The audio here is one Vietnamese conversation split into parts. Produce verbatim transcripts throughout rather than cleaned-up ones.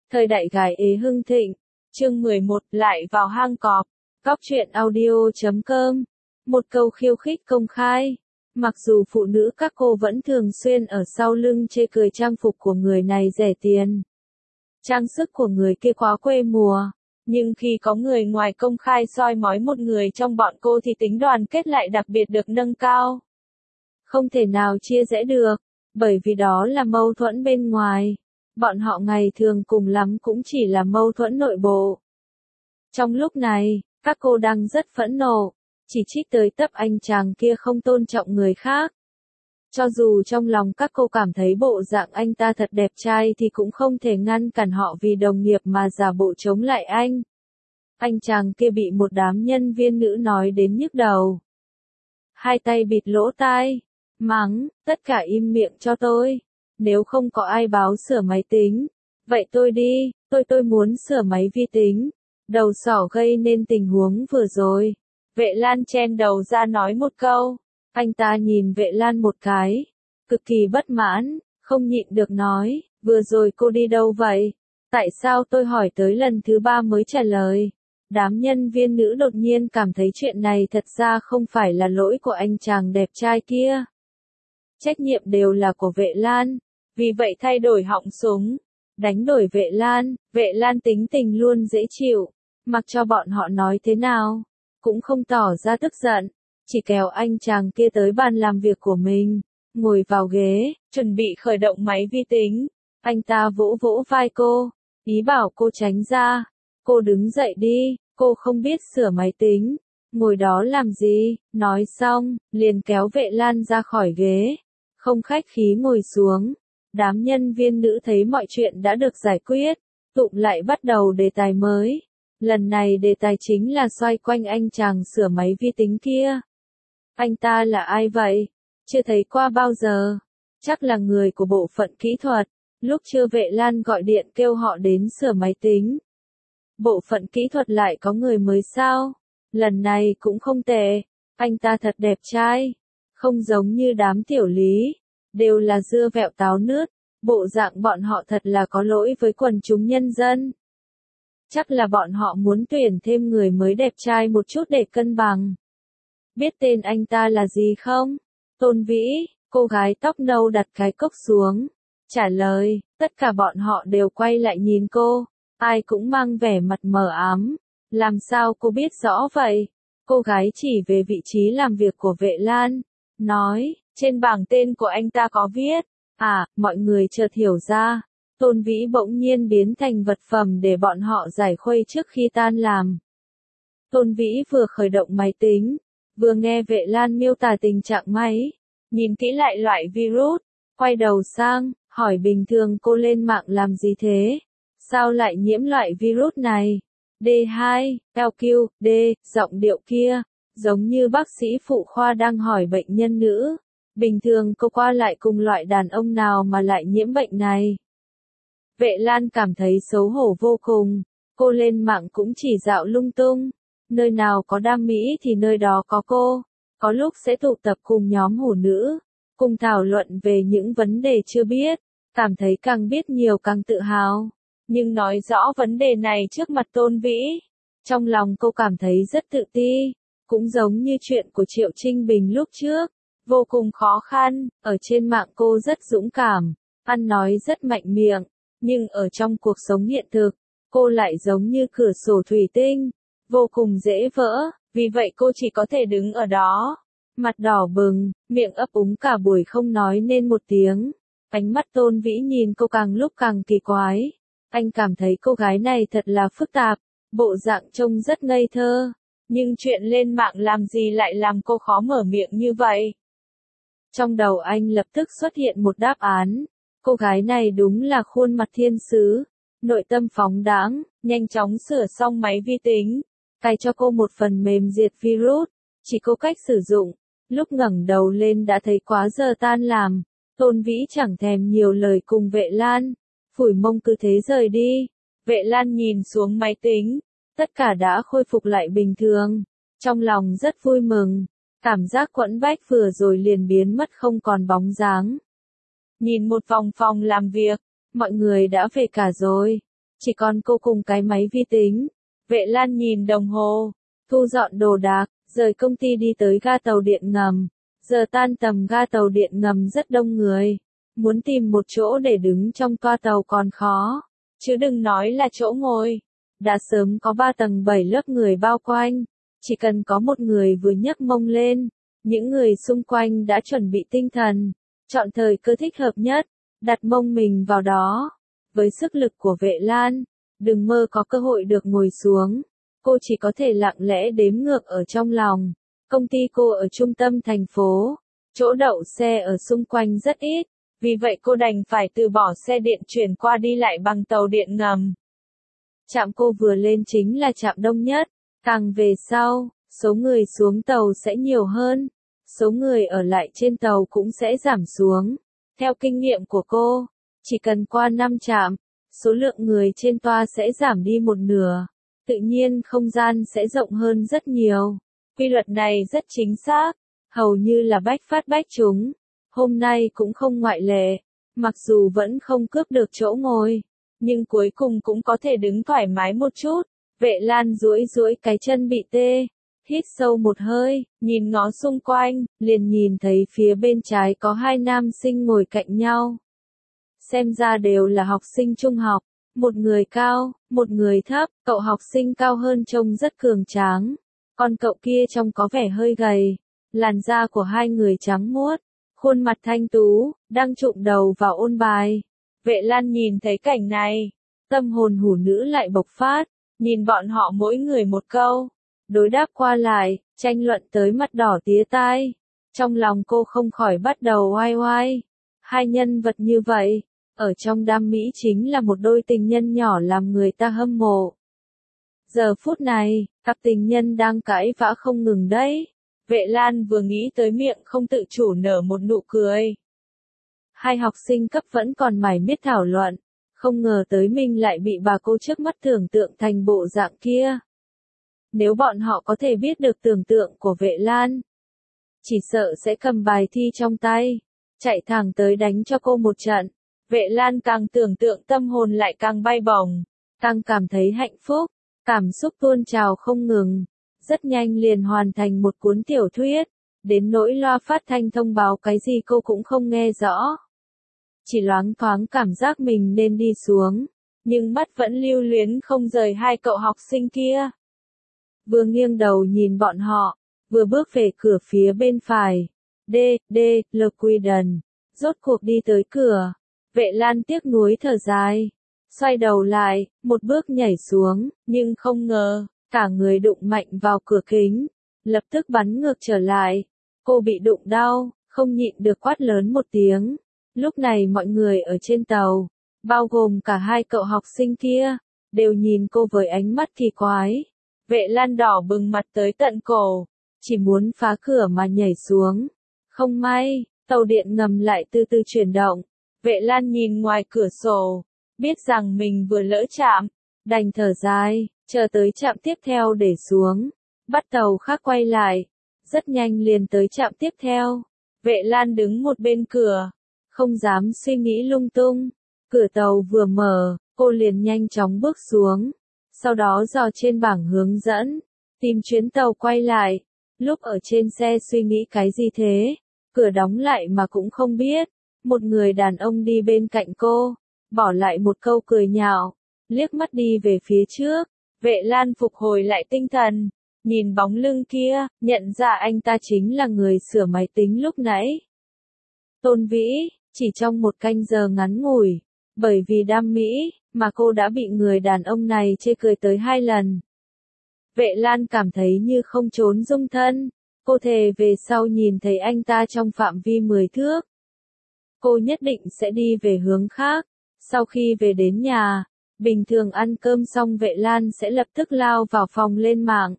Thời đại gái ế hưng thịnh. Chương mười một, lại vào hang cọp. Góc truyện audio chấm com. Một câu khiêu khích công khai. Mặc dù phụ nữ các cô vẫn thường xuyên ở sau lưng chê cười trang phục của người này rẻ tiền, trang sức của người kia quá quê mùa, nhưng khi có người ngoài công khai soi mói một người trong bọn cô thì tính đoàn kết lại đặc biệt được nâng cao. Không thể nào chia rẽ được, bởi vì đó là mâu thuẫn bên ngoài. Bọn họ ngày thường cùng lắm cũng chỉ là mâu thuẫn nội bộ. Trong lúc này, các cô đang rất phẫn nộ, chỉ trích tới tấp anh chàng kia không tôn trọng người khác. Cho dù trong lòng các cô cảm thấy bộ dạng anh ta thật đẹp trai thì cũng không thể ngăn cản họ vì đồng nghiệp mà giả bộ chống lại anh. Anh chàng kia bị một đám nhân viên nữ nói đến nhức đầu. Hai tay bịt lỗ tai, mắng, tất cả im miệng cho tôi. Nếu không có ai báo sửa máy tính, vậy tôi đi, tôi tôi muốn sửa máy vi tính. Đầu sỏ gây nên tình huống vừa rồi. Vệ Lan chen đầu ra nói một câu. Anh ta nhìn Vệ Lan một cái, cực kỳ bất mãn, không nhịn được nói, vừa rồi cô đi đâu vậy? Tại sao tôi hỏi tới lần thứ ba mới trả lời? Đám nhân viên nữ đột nhiên cảm thấy chuyện này thật ra không phải là lỗi của anh chàng đẹp trai kia. Trách nhiệm đều là của Vệ Lan, vì vậy thay đổi họng súng, đánh đổi Vệ Lan. Vệ Lan tính tình luôn dễ chịu, mặc cho bọn họ nói thế nào, cũng không tỏ ra tức giận. Chỉ kéo anh chàng kia tới bàn làm việc của mình, ngồi vào ghế, chuẩn bị khởi động máy vi tính. Anh ta vỗ vỗ vai cô, ý bảo cô tránh ra. Cô đứng dậy đi, cô không biết sửa máy tính, ngồi đó làm gì? Nói xong, liền kéo Vệ Lan ra khỏi ghế, không khách khí ngồi xuống. Đám nhân viên nữ thấy mọi chuyện đã được giải quyết, tụm lại bắt đầu đề tài mới. Lần này đề tài chính là xoay quanh anh chàng sửa máy vi tính kia. Anh ta là ai vậy? Chưa thấy qua bao giờ. Chắc là người của bộ phận kỹ thuật. Lúc trưa Vệ Lan gọi điện kêu họ đến sửa máy tính. Bộ phận kỹ thuật lại có người mới sao? Lần này cũng không tệ. Anh ta thật đẹp trai. Không giống như đám tiểu lý. Đều là dưa vẹo táo nứt. Bộ dạng bọn họ thật là có lỗi với quần chúng nhân dân. Chắc là bọn họ muốn tuyển thêm người mới đẹp trai một chút để cân bằng. Biết tên anh ta là gì không? Tôn Vĩ, cô gái tóc nâu đặt cái cốc xuống. Trả lời, tất cả bọn họ đều quay lại nhìn cô. Ai cũng mang vẻ mặt mờ ám. Làm sao cô biết rõ vậy? Cô gái chỉ về vị trí làm việc của Vệ Lan. Nói, trên bảng tên của anh ta có viết. À, mọi người chợt hiểu ra. Tôn Vĩ bỗng nhiên biến thành vật phẩm để bọn họ giải khuây trước khi tan làm. Tôn Vĩ vừa khởi động máy tính, vừa nghe Vệ Lan miêu tả tình trạng máy, nhìn kỹ lại loại virus, quay đầu sang, hỏi bình thường cô lên mạng làm gì thế? Sao lại nhiễm loại virus này? D hai, L Q, D, giọng điệu kia, giống như bác sĩ phụ khoa đang hỏi bệnh nhân nữ. Bình thường cô qua lại cùng loại đàn ông nào mà lại nhiễm bệnh này? Vệ Lan cảm thấy xấu hổ vô cùng, cô lên mạng cũng chỉ dạo lung tung. Nơi nào có đam mỹ thì nơi đó có cô, có lúc sẽ tụ tập cùng nhóm hủ nữ, cùng thảo luận về những vấn đề chưa biết, cảm thấy càng biết nhiều càng tự hào. Nhưng nói rõ vấn đề này trước mặt Tôn Vĩ, trong lòng cô cảm thấy rất tự ti, cũng giống như chuyện của Triệu Trinh Bình lúc trước, vô cùng khó khăn. Ở trên mạng cô rất dũng cảm, ăn nói rất mạnh miệng, nhưng ở trong cuộc sống hiện thực, cô lại giống như cửa sổ thủy tinh, vô cùng dễ vỡ, vì vậy cô chỉ có thể đứng ở đó, mặt đỏ bừng, miệng ấp úng cả buổi không nói nên một tiếng. Ánh mắt Tôn Vĩ nhìn cô càng lúc càng kỳ quái. Anh cảm thấy cô gái này thật là phức tạp, bộ dạng trông rất ngây thơ, nhưng chuyện lên mạng làm gì lại làm cô khó mở miệng như vậy? Trong đầu anh lập tức xuất hiện một đáp án. Cô gái này đúng là khuôn mặt thiên sứ, nội tâm phóng đãng, nhanh chóng sửa xong máy vi tính, cài cho cô một phần mềm diệt virus, chỉ cô cách sử dụng, lúc ngẩng đầu lên đã thấy quá giờ tan làm. Tôn Vĩ chẳng thèm nhiều lời cùng Vệ Lan, phủi mông cứ thế rời đi. Vệ Lan nhìn xuống máy tính, tất cả đã khôi phục lại bình thường, trong lòng rất vui mừng, cảm giác quẫn bách vừa rồi liền biến mất không còn bóng dáng. Nhìn một vòng phòng làm việc, mọi người đã về cả rồi. Chỉ còn cô cùng cái máy vi tính. Vệ Lan nhìn đồng hồ, thu dọn đồ đạc, rời công ty đi tới ga tàu điện ngầm. Giờ tan tầm ga tàu điện ngầm rất đông người. Muốn tìm một chỗ để đứng trong toa tàu còn khó. Chứ đừng nói là chỗ ngồi. Đã sớm có ba tầng bảy lớp người bao quanh. Chỉ cần có một người vừa nhấc mông lên. Những người xung quanh đã chuẩn bị tinh thần. Chọn thời cơ thích hợp nhất. Đặt mông mình vào đó. Với sức lực của Vệ Lan, đừng mơ có cơ hội được ngồi xuống. Cô chỉ có thể lặng lẽ đếm ngược ở trong lòng. Công ty cô ở trung tâm thành phố. Chỗ đậu xe ở xung quanh rất ít. Vì vậy cô đành phải từ bỏ xe điện chuyển qua đi lại bằng tàu điện ngầm. Trạm cô vừa lên chính là trạm đông nhất. Càng về sau, số người xuống tàu sẽ nhiều hơn. Số người ở lại trên tàu cũng sẽ giảm xuống. Theo kinh nghiệm của cô, chỉ cần qua năm trạm, số lượng người trên toa sẽ giảm đi một nửa. Tự nhiên không gian sẽ rộng hơn rất nhiều. Quy luật này rất chính xác, hầu như là bách phát bách trúng. Hôm nay cũng không ngoại lệ, mặc dù vẫn không cướp được chỗ ngồi, nhưng cuối cùng cũng có thể đứng thoải mái một chút. Vệ Lan duỗi duỗi cái chân bị tê, hít sâu một hơi, nhìn ngó xung quanh, liền nhìn thấy phía bên trái có hai nam sinh ngồi cạnh nhau. Xem ra đều là học sinh trung học, một người cao, một người thấp, cậu học sinh cao hơn trông rất cường tráng, còn cậu kia trông có vẻ hơi gầy, làn da của hai người trắng muốt, khuôn mặt thanh tú, đang chụm đầu vào ôn bài. Vệ Lan nhìn thấy cảnh này, tâm hồn hủ nữ lại bộc phát, nhìn bọn họ mỗi người một câu, đối đáp qua lại, tranh luận tới mặt đỏ tía tai. Trong lòng cô không khỏi bắt đầu oai oai. Hai nhân vật như vậy, ở trong đam mỹ chính là một đôi tình nhân nhỏ làm người ta hâm mộ. Giờ phút này, cặp tình nhân đang cãi vã không ngừng đấy. Vệ Lan vừa nghĩ tới miệng không tự chủ nở một nụ cười. Hai học sinh cấp vẫn còn mải miết thảo luận, không ngờ tới mình lại bị bà cô trước mắt tưởng tượng thành bộ dạng kia. Nếu bọn họ có thể biết được tưởng tượng của Vệ Lan, chỉ sợ sẽ cầm bài thi trong tay, chạy thẳng tới đánh cho cô một trận. Vệ Lan càng tưởng tượng tâm hồn lại càng bay bổng, càng cảm thấy hạnh phúc, cảm xúc tuôn trào không ngừng. Rất nhanh liền hoàn thành một cuốn tiểu thuyết, đến nỗi loa phát thanh thông báo cái gì cô cũng không nghe rõ. Chỉ loáng thoáng cảm giác mình nên đi xuống, nhưng mắt vẫn lưu luyến không rời hai cậu học sinh kia. Vừa nghiêng đầu nhìn bọn họ, vừa bước về cửa phía bên phải. D, D, Liquidon. Rốt cuộc đi tới cửa. Vệ Lan tiếc nuối thở dài. Xoay đầu lại, một bước nhảy xuống, nhưng không ngờ, cả người đụng mạnh vào cửa kính. Lập tức bắn ngược trở lại. Cô bị đụng đau, không nhịn được quát lớn một tiếng. Lúc này mọi người ở trên tàu, bao gồm cả hai cậu học sinh kia, đều nhìn cô với ánh mắt kỳ quái. Vệ Lan đỏ bừng mặt tới tận cổ, chỉ muốn phá cửa mà nhảy xuống. Không may, tàu điện ngầm lại từ từ chuyển động. Vệ Lan nhìn ngoài cửa sổ, biết rằng mình vừa lỡ chạm, đành thở dài, chờ tới trạm tiếp theo để xuống. Bắt tàu khác quay lại, rất nhanh liền tới trạm tiếp theo. Vệ Lan đứng một bên cửa, không dám suy nghĩ lung tung. Cửa tàu vừa mở, cô liền nhanh chóng bước xuống. Sau đó dò trên bảng hướng dẫn, tìm chuyến tàu quay lại. Lúc ở trên xe suy nghĩ cái gì thế? Cửa đóng lại mà cũng không biết. Một người đàn ông đi bên cạnh cô, bỏ lại một câu cười nhạo, liếc mắt đi về phía trước. Vệ Lan phục hồi lại tinh thần, nhìn bóng lưng kia, nhận ra anh ta chính là người sửa máy tính lúc nãy. Tôn Vĩ, chỉ trong một canh giờ ngắn ngủi, bởi vì đam mỹ, mà cô đã bị người đàn ông này chê cười tới hai lần. Vệ Lan cảm thấy như không trốn dung thân, cô thề về sau nhìn thấy anh ta trong phạm vi mười thước. Cô nhất định sẽ đi về hướng khác. Sau khi về đến nhà, bình thường ăn cơm xong Vệ Lan sẽ lập tức lao vào phòng lên mạng.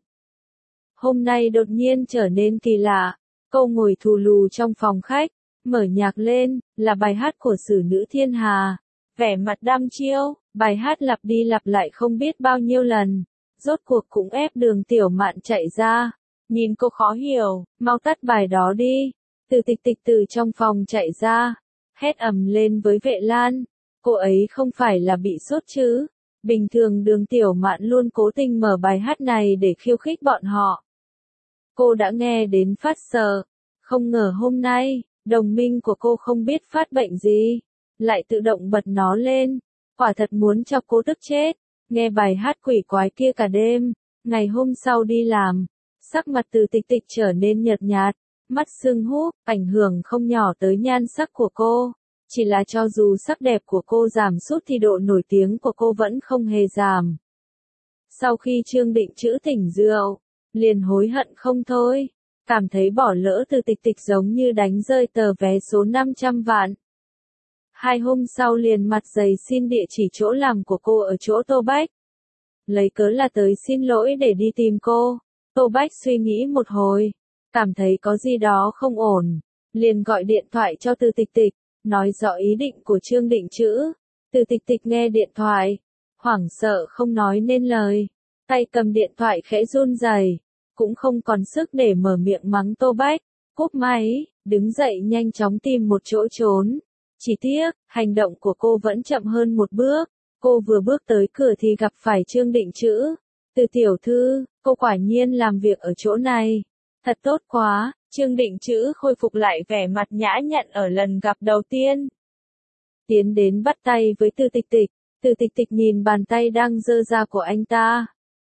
Hôm nay đột nhiên trở nên kỳ lạ, cô ngồi thù lù trong phòng khách, mở nhạc lên, là bài hát của Sử Nữ Thiên Hà. Vẻ mặt đăm chiêu, bài hát lặp đi lặp lại không biết bao nhiêu lần, rốt cuộc cũng ép Đường Tiểu Mạn chạy ra. Nhìn cô khó hiểu, mau tắt bài đó đi. Từ Tịch Tịch từ trong phòng chạy ra, hét ầm lên với Vệ Lan. Cô ấy không phải là bị sốt chứ? Bình thường Đường Tiểu Mạn luôn cố tình mở bài hát này để khiêu khích bọn họ. Cô đã nghe đến phát sợ, không ngờ hôm nay, đồng minh của cô không biết phát bệnh gì, lại tự động bật nó lên, quả thật muốn cho cô tức chết, nghe bài hát quỷ quái kia cả đêm, ngày hôm sau đi làm, sắc mặt Từ Tịch Tịch trở nên nhợt nhạt, mắt sưng húp, ảnh hưởng không nhỏ tới nhan sắc của cô. Chỉ là cho dù sắc đẹp của cô giảm sút thì độ nổi tiếng của cô vẫn không hề giảm. Sau khi Trương Định Trữ tỉnh rượu, liền hối hận không thôi, cảm thấy bỏ lỡ Từ Tịch Tịch giống như đánh rơi tờ vé số năm trăm vạn. Hai hôm sau liền mặt dày xin địa chỉ chỗ làm của cô ở chỗ Tô Bách. Lấy cớ là tới xin lỗi để đi tìm cô. Tô Bách suy nghĩ một hồi, cảm thấy có gì đó không ổn, liền gọi điện thoại cho Từ Tịch Tịch, nói rõ ý định của Trương Định Trữ. Từ Tịch Tịch nghe điện thoại, hoảng sợ không nói nên lời, tay cầm điện thoại khẽ run rẩy, cũng không còn sức để mở miệng mắng Tô Bách, cúp máy, đứng dậy nhanh chóng tìm một chỗ trốn. Chỉ tiếc, hành động của cô vẫn chậm hơn một bước, cô vừa bước tới cửa thì gặp phải Trương Định Trữ. Từ tiểu thư, cô quả nhiên làm việc ở chỗ này. Thật tốt quá, Trương Định Trữ khôi phục lại vẻ mặt nhã nhặn ở lần gặp đầu tiên. Tiến đến bắt tay với Từ Tịch Tịch, Từ Tịch Tịch nhìn bàn tay đang giơ ra của anh ta.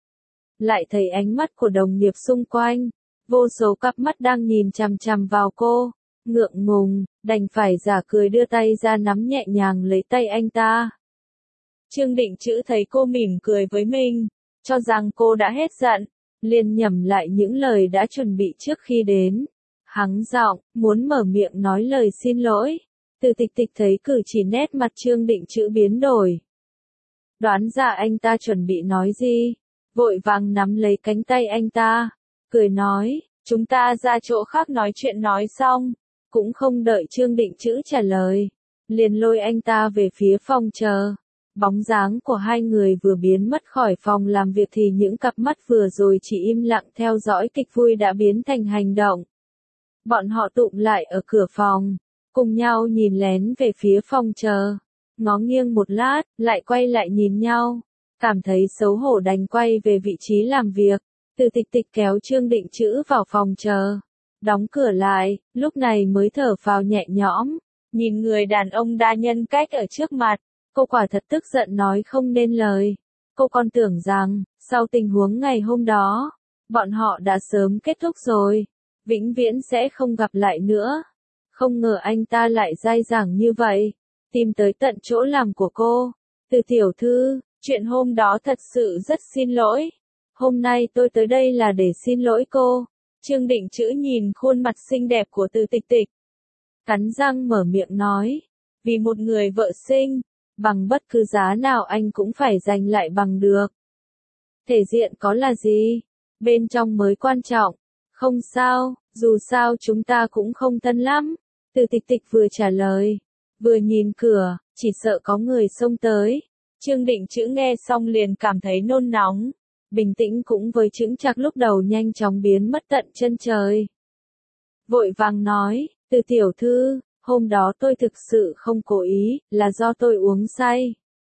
Lại thấy ánh mắt của đồng nghiệp xung quanh, vô số cặp mắt đang nhìn chằm chằm vào cô, ngượng ngùng, đành phải giả cười đưa tay ra nắm nhẹ nhàng lấy tay anh ta. Trương Định Trữ thấy cô mỉm cười với mình, cho rằng cô đã hết giận, liền nhẩm lại những lời đã chuẩn bị trước khi đến. Hắng giọng, muốn mở miệng nói lời xin lỗi. Từ Tịch Tịch thấy cử chỉ nét mặt Trương Định Trữ biến đổi. Đoán ra anh ta chuẩn bị nói gì, vội vàng nắm lấy cánh tay anh ta, cười nói, chúng ta ra chỗ khác nói chuyện nói xong, cũng không đợi Trương Định Trữ trả lời, liền lôi anh ta về phía phòng chờ. Bóng dáng của hai người vừa biến mất khỏi phòng làm việc thì những cặp mắt vừa rồi chỉ im lặng theo dõi kịch vui đã biến thành hành động. Bọn họ tụm lại ở cửa phòng, cùng nhau nhìn lén về phía phòng chờ, ngó nghiêng một lát, lại quay lại nhìn nhau, cảm thấy xấu hổ đành quay về vị trí làm việc. Từ Tịch Tịch kéo Trương Định Trữ vào phòng chờ, đóng cửa lại, lúc này mới thở phào nhẹ nhõm, nhìn người đàn ông đa nhân cách ở trước mặt. Cô quả thật tức giận nói không nên lời. Cô còn tưởng rằng, sau tình huống ngày hôm đó, bọn họ đã sớm kết thúc rồi, vĩnh viễn sẽ không gặp lại nữa. Không ngờ anh ta lại dai dẳng như vậy, tìm tới tận chỗ làm của cô. Từ tiểu thư, chuyện hôm đó thật sự rất xin lỗi. Hôm nay tôi tới đây là để xin lỗi cô. Trương Định Trữ nhìn khuôn mặt xinh đẹp của Từ Tịch Tịch, cắn răng mở miệng nói, vì một người vợ xinh, bằng bất cứ giá nào anh cũng phải giành lại bằng được. Thể diện có là gì? Bên trong mới quan trọng. Không sao, dù sao chúng ta cũng không thân lắm. Từ Tịch Tịch vừa trả lời, vừa nhìn cửa, chỉ sợ có người xông tới. Trương Định Trữ nghe xong liền cảm thấy nôn nóng, bình tĩnh cũng với chững chạc lúc đầu nhanh chóng biến mất tận chân trời. Vội vàng nói, Từ tiểu thư, hôm đó tôi thực sự không cố ý, là do tôi uống say.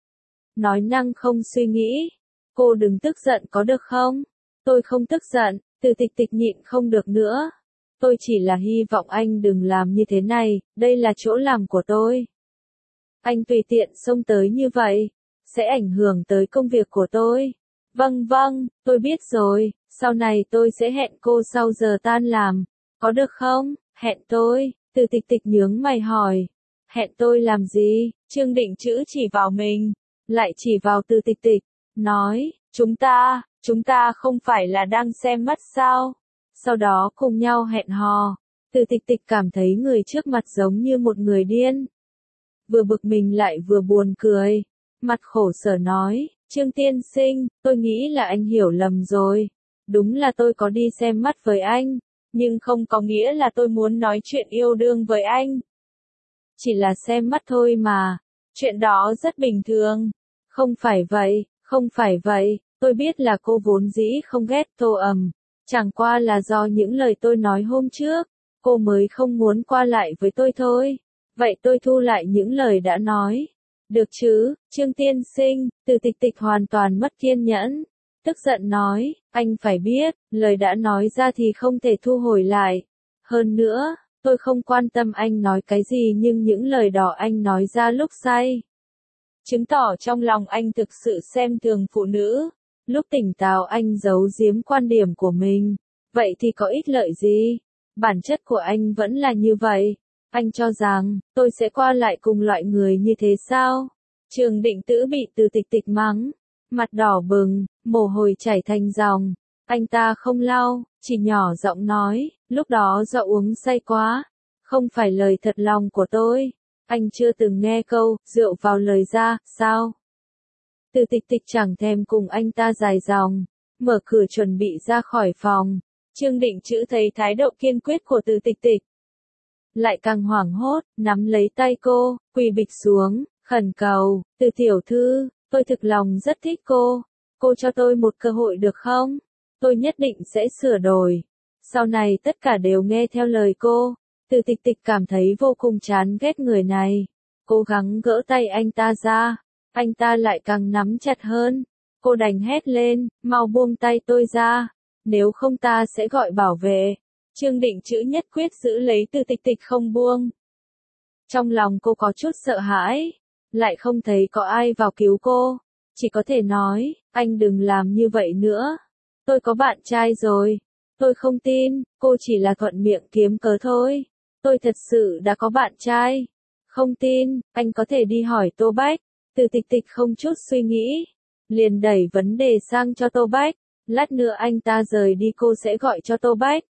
Nói năng không suy nghĩ, cô đừng tức giận có được không? Tôi không tức giận. Từ Tịch Tịch nhịn không được nữa. Tôi chỉ là hy vọng anh đừng làm như thế này, đây là chỗ làm của tôi. Anh tùy tiện xông tới như vậy, sẽ ảnh hưởng tới công việc của tôi. Vâng vâng, tôi biết rồi, sau này tôi sẽ hẹn cô sau giờ tan làm, có được không? Hẹn tôi. Từ Tịch Tịch nhướng mày hỏi. Hẹn tôi làm gì? Trương Định Trữ chỉ vào mình, lại chỉ vào Từ Tịch Tịch, nói, chúng ta, chúng ta không phải là đang xem mắt sao? Sau đó cùng nhau hẹn hò. Từ Tịch Tịch cảm thấy người trước mặt giống như một người điên. Vừa bực mình lại vừa buồn cười. Mặt khổ sở nói, Trương tiên sinh, tôi nghĩ là anh hiểu lầm rồi. Đúng là tôi có đi xem mắt với anh, nhưng không có nghĩa là tôi muốn nói chuyện yêu đương với anh. Chỉ là xem mắt thôi mà, chuyện đó rất bình thường. Không phải vậy, không phải vậy, tôi biết là cô vốn dĩ không ghét Tô Ầm, chẳng qua là do những lời tôi nói hôm trước, cô mới không muốn qua lại với tôi thôi. Vậy tôi thu lại những lời đã nói. Được chứ, Trương tiên sinh, Từ Tịch Tịch hoàn toàn mất kiên nhẫn. Tức giận nói, anh phải biết, lời đã nói ra thì không thể thu hồi lại. Hơn nữa, tôi không quan tâm anh nói cái gì nhưng những lời đó anh nói ra lúc say. Chứng tỏ trong lòng anh thực sự xem thường phụ nữ. Lúc tỉnh táo anh giấu giếm quan điểm của mình. Vậy thì có ích lợi gì? Bản chất của anh vẫn là như vậy. Anh cho rằng, tôi sẽ qua lại cùng loại người như thế sao? Trường Định Tữ bị Từ Tịch Tịch mắng. Mặt đỏ bừng, mồ hôi chảy thành dòng. Anh ta không lau, chỉ nhỏ giọng nói, lúc đó do uống say quá. Không phải lời thật lòng của tôi. Anh chưa từng nghe câu, rượu vào lời ra, sao? Từ Tịch Tịch chẳng thèm cùng anh ta dài dòng. Mở cửa chuẩn bị ra khỏi phòng. Trương Định Chữ thấy thái độ kiên quyết của Từ Tịch Tịch. Lại càng hoảng hốt, nắm lấy tay cô, quỳ bịch xuống, khẩn cầu, Từ tiểu thư, tôi thực lòng rất thích cô. Cô cho tôi một cơ hội được không? Tôi nhất định sẽ sửa đổi. Sau này tất cả đều nghe theo lời cô. Từ Tịch Tịch cảm thấy vô cùng chán ghét người này. Cố gắng gỡ tay anh ta ra. Anh ta lại càng nắm chặt hơn. Cô đành hét lên, mau buông tay tôi ra. Nếu không ta sẽ gọi bảo vệ. Trương Định Chữ nhất quyết giữ lấy Từ Tịch Tịch không buông. Trong lòng cô có chút sợ hãi. Lại không thấy có ai vào cứu cô. Chỉ có thể nói, anh đừng làm như vậy nữa. Tôi có bạn trai rồi. Tôi không tin, cô chỉ là thuận miệng kiếm cớ thôi. Tôi thật sự đã có bạn trai. Không tin, anh có thể đi hỏi Tô Bách. Từ Tịch Tịch không chút suy nghĩ. Liền đẩy vấn đề sang cho Tô Bách. Lát nữa anh ta rời đi cô sẽ gọi cho Tô Bách.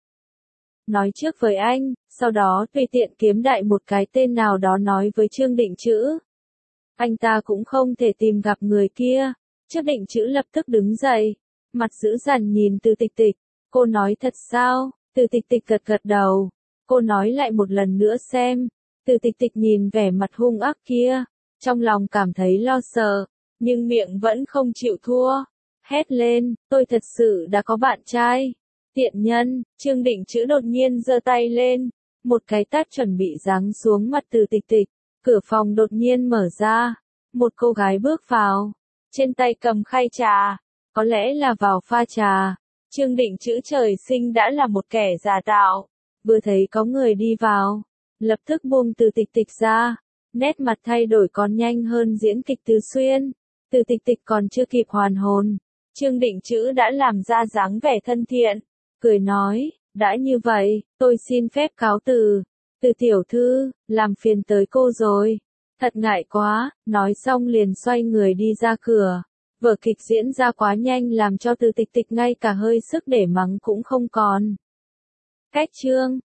Nói trước với anh, sau đó tùy tiện kiếm đại một cái tên nào đó nói với Trương Định Chữ. Anh ta cũng không thể tìm gặp người kia. Trương Định Chữ lập tức đứng dậy. Mặt dữ dằn nhìn Từ Tịch Tịch. Cô nói thật sao? Từ Tịch Tịch gật gật đầu. Cô nói lại một lần nữa xem. Từ Tịch Tịch nhìn vẻ mặt hung ác kia. Trong lòng cảm thấy lo sợ. Nhưng miệng vẫn không chịu thua. Hét lên, tôi thật sự đã có bạn trai. Tiện nhân, Trương Định Chữ đột nhiên giơ tay lên. Một cái tát chuẩn bị giáng xuống mặt Từ Tịch Tịch. Cửa phòng đột nhiên mở ra. Một cô gái bước vào. Trên tay cầm khay trà. Có lẽ là vào pha trà. Trương Định Chữ trời sinh đã là một kẻ giả tạo. Vừa thấy có người đi vào. Lập tức buông Từ Tịch Tịch ra. Nét mặt thay đổi còn nhanh hơn diễn kịch Từ Xuyên. Từ Tịch Tịch còn chưa kịp hoàn hồn. Trương Định Chữ đã làm ra dáng vẻ thân thiện. Cười nói, đã như vậy, tôi xin phép cáo từ. Từ tiểu thư, làm phiền tới cô rồi. Thật ngại quá, nói xong liền xoay người đi ra cửa. Vở kịch diễn ra quá nhanh làm cho Từ Tịch Tịch ngay cả hơi sức để mắng cũng không còn. Cách chương